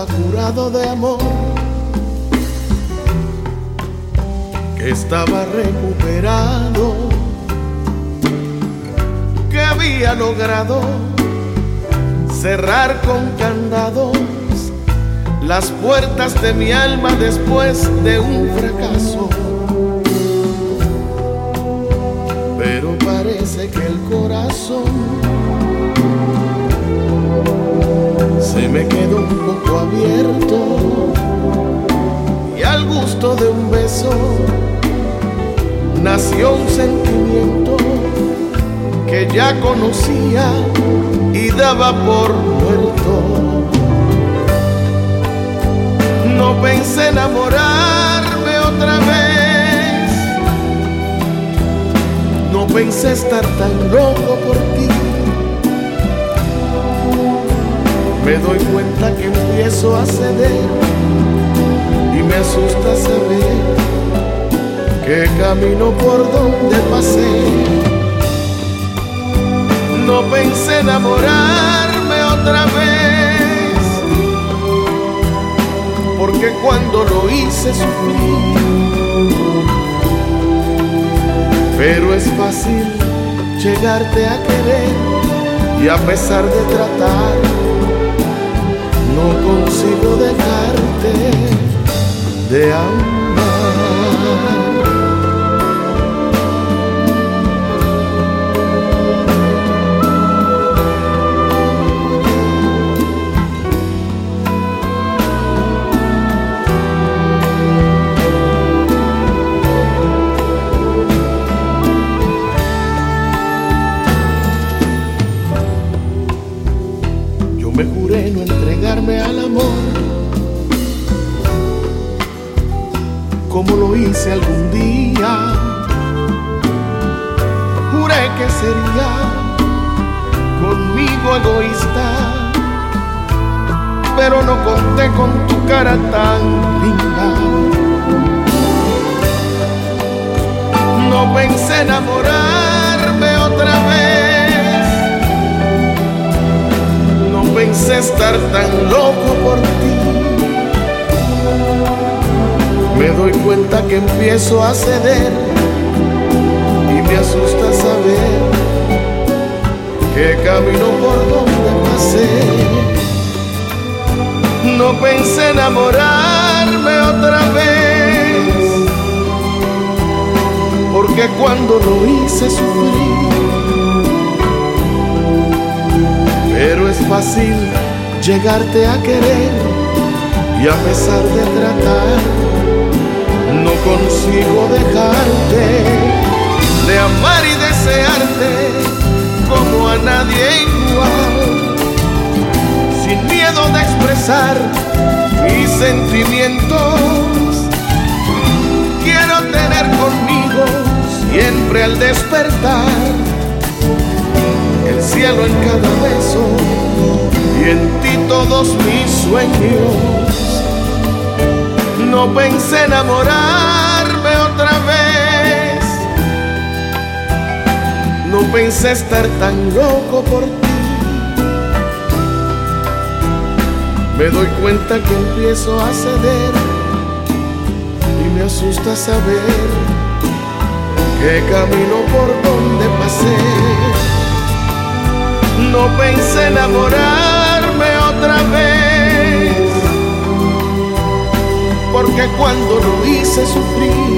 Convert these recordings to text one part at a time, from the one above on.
estaba curado de amor, que estaba recuperado, que había logrado cerrar con candados las puertas de mi alma después de un fracaso. Pero parece que el corazón se me quedó un poco abierto, y al gusto de un beso nació un sentimiento que ya conocía y daba por muerto. No pensé enamorarme otra vez, no pensé estar tan loco por ti. Me doy cuenta que empiezo a ceder y me asusta saber que camino por donde pasé. No pensé enamorarme otra vez, porque cuando lo hice sufrí. Pero es fácil llegarte a querer, y a pesar de tratar no consigo dejarte de amar. Me juré no entregarme al amor como lo hice algún día. Juré que sería conmigo egoísta, pero no conté con tu cara tan linda. No pensé enamorarme otra vez, pensé estar tan loco por ti. Me doy cuenta que empiezo a ceder y me asusta saber que camino por donde pasé. No pensé enamorarme otra vez, porque cuando lo hice sufrí. Pero es fácil llegarte a querer, y a pesar de tratar no consigo dejarte de amar y desearte como a nadie igual, sin miedo de expresar mis sentimientos. Quiero tener conmigo siempre al despertar el cielo en cada beso, y en ti todos mis sueños. No pensé enamorarme otra vez, no pensé estar tan loco por ti. Me doy cuenta que empiezo a ceder y me asusta saber que camino por donde pasé. No pensé enamorarme otra vez, porque cuando lo hice sufrí.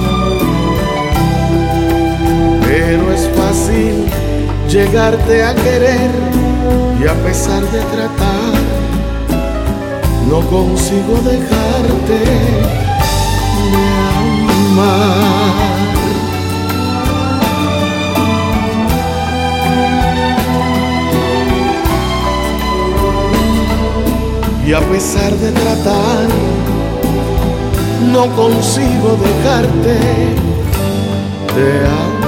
Pero es fácil llegarte a querer, y a pesar de tratar no consigo dejarte de amar. Y a pesar de tratar no consigo dejarte de amar.